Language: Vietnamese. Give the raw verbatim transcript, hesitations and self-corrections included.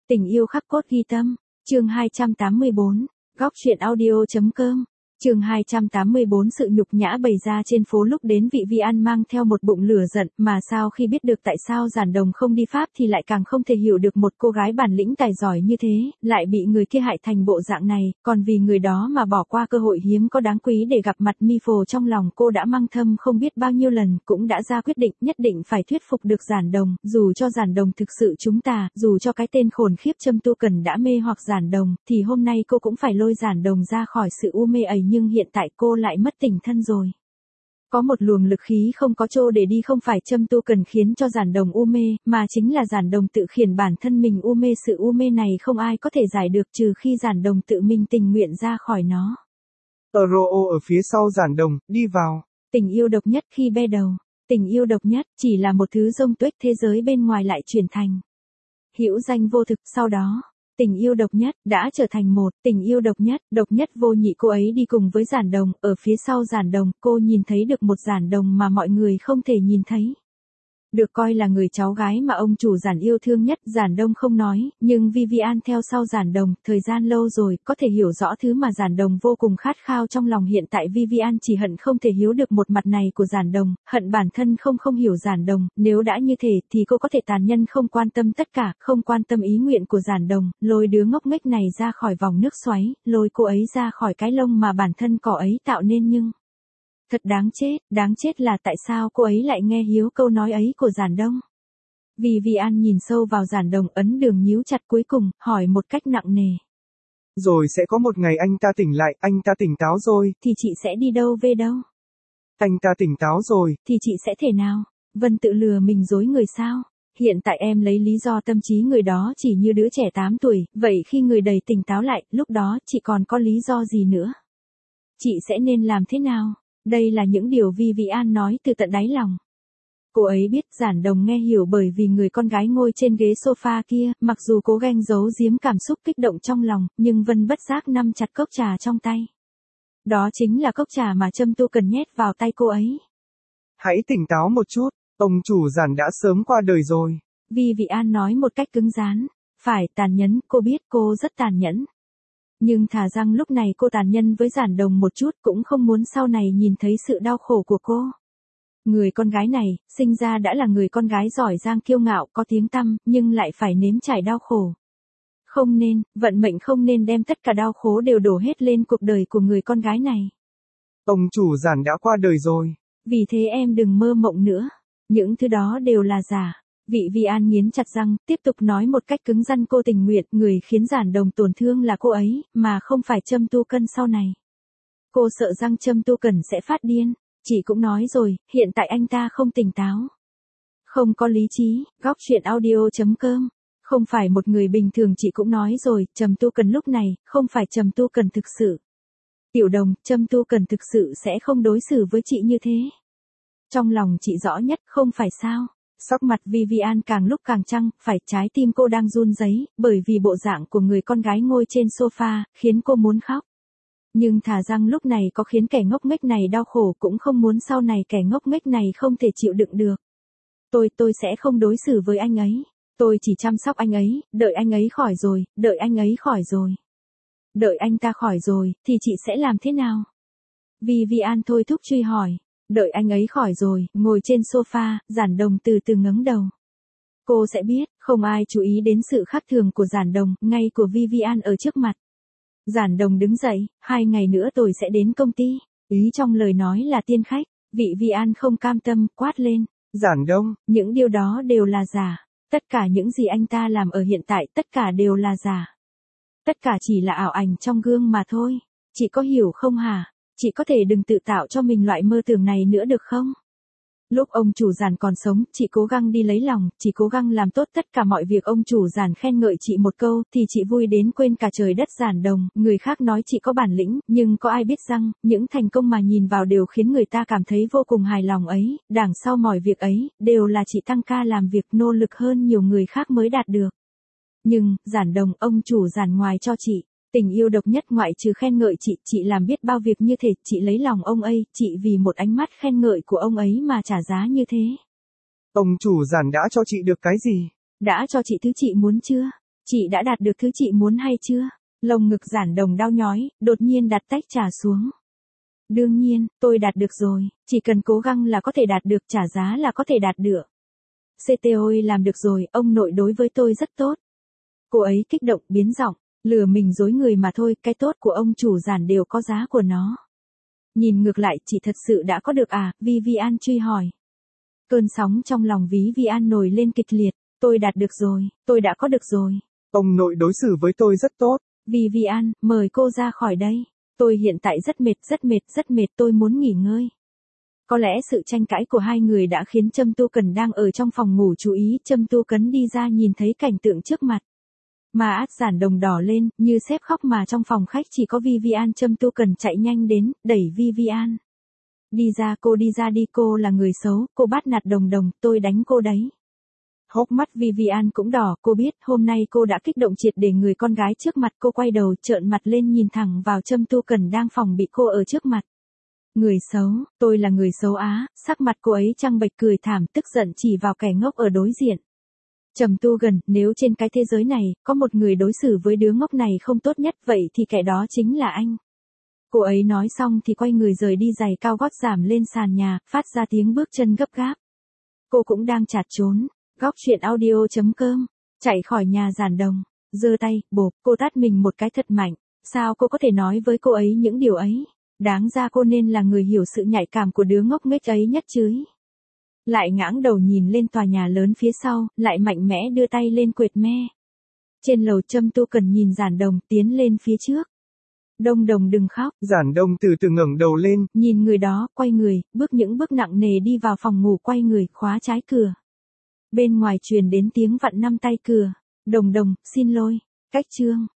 Tình yêu khắc cốt ghi tâm, chương hai trăm tám mươi bốn, góc truyện audio.com. Chương hai trăm tám mươi bốn sự nhục nhã bày ra trên phố lúc đến vị Vi An mang theo một bụng lửa giận, mà sao khi biết được tại sao Giản Đồng không đi Pháp thì lại càng không thể hiểu được một cô gái bản lĩnh tài giỏi như thế, lại bị người kia hại thành bộ dạng này, còn vì người đó mà bỏ qua cơ hội hiếm có đáng quý để gặp mặt Mi Phồ. Trong lòng cô đã mang thâm không biết bao nhiêu lần, cũng đã ra quyết định nhất định phải thuyết phục được Giản Đồng, dù cho Giản Đồng thực sự trúng tà, dù cho cái tên khốn khiếp Trâm Tu Cần đã mê hoặc Giản Đồng, thì hôm nay cô cũng phải lôi Giản Đồng ra khỏi sự u mê ấy. Nhưng hiện tại cô lại mất tỉnh thân rồi. Có một luồng lực khí không có chỗ để đi, không phải Trâm Tu Cần khiến cho Giản Đồng u mê, mà chính là Giản Đồng tự khiển bản thân mình u mê. Sự u mê này không ai có thể giải được trừ khi Giản Đồng tự mình tình nguyện ra khỏi nó. Euro ở phía sau Giản Đồng, đi vào. Tình yêu độc nhất khi be đầu. Tình yêu độc nhất chỉ là một thứ rông tuếch, thế giới bên ngoài lại chuyển thành hữu danh vô thực. Sau đó, tình yêu độc nhất đã trở thành một tình yêu độc nhất, độc nhất vô nhị. Cô ấy đi cùng với Giản Đồng, ở phía sau Giản Đồng, cô nhìn thấy được một Giản Đồng mà mọi người không thể nhìn thấy. Được coi là người cháu gái mà ông chủ Giản yêu thương nhất. Giản Đông không nói, nhưng Vivian theo sau Giản Đồng, thời gian lâu rồi, có thể hiểu rõ thứ mà Giản Đồng vô cùng khát khao trong lòng. Hiện tại Vivian chỉ hận không thể hiểu được một mặt này của Giản Đồng, hận bản thân không không hiểu Giản Đồng. Nếu đã như thế thì cô có thể tàn nhẫn không quan tâm tất cả, không quan tâm ý nguyện của Giản Đồng, lôi đứa ngốc nghếch này ra khỏi vòng nước xoáy, lôi cô ấy ra khỏi cái lông mà bản thân cỏ ấy tạo nên. Nhưng thật đáng chết, đáng chết là tại sao cô ấy lại nghe hiếu câu nói ấy của Giản Đông. Vivian nhìn sâu vào Giản Đồng, ấn đường nhíu chặt, cuối cùng hỏi một cách nặng nề. Rồi sẽ có một ngày anh ta tỉnh lại, anh ta tỉnh táo rồi. Thì chị sẽ đi đâu về đâu? Anh ta tỉnh táo rồi. Thì chị sẽ thể nào? Vân tự lừa mình dối người sao? Hiện tại em lấy lý do tâm trí người đó chỉ như đứa trẻ tám tuổi, vậy khi người đầy tỉnh táo lại, lúc đó chị còn có lý do gì nữa? Chị sẽ nên làm thế nào? Đây là những điều Vivian nói từ tận đáy lòng. Cô ấy biết Giản Đồng nghe hiểu, bởi vì người con gái ngồi trên ghế sofa kia, mặc dù cố gắng giấu giếm cảm xúc kích động trong lòng, nhưng Vân bất giác nắm chặt cốc trà trong tay. Đó chính là cốc trà mà Trâm Tu Cần nhét vào tay cô ấy. Hãy tỉnh táo một chút, ông chủ Giản đã sớm qua đời rồi. Vivian nói một cách cứng rắn. Phải, tàn nhẫn, cô biết cô rất tàn nhẫn. Nhưng thà rằng lúc này cô tàn nhẫn với Giản Đồng một chút, cũng không muốn sau này nhìn thấy sự đau khổ của cô. Người con gái này, sinh ra đã là người con gái giỏi giang kiêu ngạo, có tiếng tăm, nhưng lại phải nếm trải đau khổ. Không nên, vận mệnh không nên đem tất cả đau khổ đều đổ hết lên cuộc đời của người con gái này. Ông chủ Giản đã qua đời rồi. Vì thế em đừng mơ mộng nữa. Những thứ đó đều là giả. Vị Vivian nghiến chặt răng, tiếp tục nói một cách cứng rắn. Cô tình nguyện, người khiến Giản Đồng tổn thương là cô ấy, mà không phải Trâm Tu Cần sau này. Cô sợ rằng Trâm Tu Cần sẽ phát điên. Chị cũng nói rồi, hiện tại anh ta không tỉnh táo, không có lý trí. Góc truyện audio.com. Không phải một người bình thường. Chị cũng nói rồi, Trâm Tu Cần lúc này, không phải Trâm Tu Cần thực sự. Tiểu Đồng, Trâm Tu Cần thực sự sẽ không đối xử với chị như thế. Trong lòng chị rõ nhất, không phải sao? Sắc mặt Vivian càng lúc càng trăng, phải, trái tim cô đang run rẩy, bởi vì bộ dạng của người con gái ngồi trên sofa, khiến cô muốn khóc. Nhưng thà rằng lúc này có khiến kẻ ngốc nghếch này đau khổ, cũng không muốn sau này kẻ ngốc nghếch này không thể chịu đựng được. Tôi, tôi sẽ không đối xử với anh ấy. Tôi chỉ chăm sóc anh ấy, đợi anh ấy khỏi rồi, đợi anh ấy khỏi rồi. Đợi anh ta khỏi rồi, thì chị sẽ làm thế nào? Vivian thôi thúc truy hỏi. Đợi anh ấy khỏi rồi, ngồi trên sofa, Giản Đồng từ từ ngẩng đầu. Cô sẽ biết, không ai chú ý đến sự khác thường của Giản Đồng, ngay của Vivian ở trước mặt. Giản Đồng đứng dậy, hai ngày nữa tôi sẽ đến công ty. Ý trong lời nói là tiên khách. Vị Vivian không cam tâm, quát lên. Giản Đông, những điều đó đều là giả. Tất cả những gì anh ta làm ở hiện tại, tất cả đều là giả. Tất cả chỉ là ảo ảnh trong gương mà thôi. Chị có hiểu không hả? Chị có thể đừng tự tạo cho mình loại mơ tưởng này nữa được không? Lúc ông chủ Giản còn sống, chị cố gắng đi lấy lòng, chị cố gắng làm tốt tất cả mọi việc. Ông chủ Giản khen ngợi chị một câu, thì chị vui đến quên cả trời đất. Giản Đồng, người khác nói chị có bản lĩnh, nhưng có ai biết rằng, những thành công mà nhìn vào đều khiến người ta cảm thấy vô cùng hài lòng ấy, đằng sau mọi việc ấy, đều là chị tăng ca làm việc nỗ lực hơn nhiều người khác mới đạt được. Nhưng, Giản Đồng, ông chủ Giản ngoài cho chị tình yêu độc nhất, ngoại trừ khen ngợi chị, chị làm biết bao việc như thế. Chị lấy lòng ông ấy, chị vì một ánh mắt khen ngợi của ông ấy mà trả giá như thế. Ông chủ Giản đã cho chị được cái gì? Đã cho chị thứ chị muốn chưa? Chị đã đạt được thứ chị muốn hay chưa? Lồng ngực Giản Đồng đau nhói, đột nhiên đặt tách trà xuống. Đương nhiên, tôi đạt được rồi, chỉ cần cố gắng là có thể đạt được, trả giá là có thể đạt được. xê tê ôi làm được rồi, ông nội đối với tôi rất tốt. Cô ấy kích động biến giọng, lừa mình dối người mà thôi, cái tốt của ông chủ Giản đều có giá của nó. Nhìn ngược lại, chị thật sự đã có được à, Vivian truy hỏi. Cơn sóng trong lòng Vivian nổi lên kịch liệt, tôi đạt được rồi, tôi đã có được rồi. Ông nội đối xử với tôi rất tốt. Vivian, mời cô ra khỏi đây. Tôi hiện tại rất mệt, rất mệt, rất mệt, tôi muốn nghỉ ngơi. Có lẽ sự tranh cãi của hai người đã khiến Trâm Tu Cần đang ở trong phòng ngủ chú ý, Trâm Tu Cấn đi ra nhìn thấy cảnh tượng trước mặt. Mà át Giản Đồng đỏ lên, như sếp khóc mà trong phòng khách chỉ có Vivian. Trâm Tu Cần chạy nhanh đến, đẩy Vivian. Đi ra cô đi ra đi, cô là người xấu, cô bắt nạt Đồng Đồng, tôi đánh cô đấy. Hốc mắt Vivian cũng đỏ, cô biết hôm nay cô đã kích động triệt để người con gái trước mặt. Cô quay đầu trợn mặt lên nhìn thẳng vào Trâm Tu Cần đang phòng bị cô ở trước mặt. Người xấu, tôi là người xấu á, sắc mặt cô ấy trăng bệch cười thảm, tức giận chỉ vào kẻ ngốc ở đối diện. Trầm Tu Gần, nếu trên cái thế giới này, có một người đối xử với đứa ngốc này không tốt nhất, vậy thì kẻ đó chính là anh. Cô ấy nói xong thì quay người rời đi, giày cao gót giảm lên sàn nhà, phát ra tiếng bước chân gấp gáp. Cô cũng đang chạt trốn. Góc truyện audio chấm com, chạy khỏi nhà Giản Đồng, giơ tay, bộp, cô tát mình một cái thật mạnh. Sao cô có thể nói với cô ấy những điều ấy? Đáng ra cô nên là người hiểu sự nhạy cảm của đứa ngốc nghếch ấy nhất chứ. Lại ngãng đầu nhìn lên tòa nhà lớn phía sau, lại mạnh mẽ đưa tay lên quệt me. Trên lầu Trâm Tu Cần nhìn Giản Đồng tiến lên phía trước. Đồng Đồng đừng khóc. Giản Đồng từ từ ngẩng đầu lên. Nhìn người đó, quay người, bước những bước nặng nề đi vào phòng ngủ, quay người, khóa trái cửa. Bên ngoài truyền đến tiếng vặn năm tay cửa. Đồng Đồng, xin lỗi. Cách chương.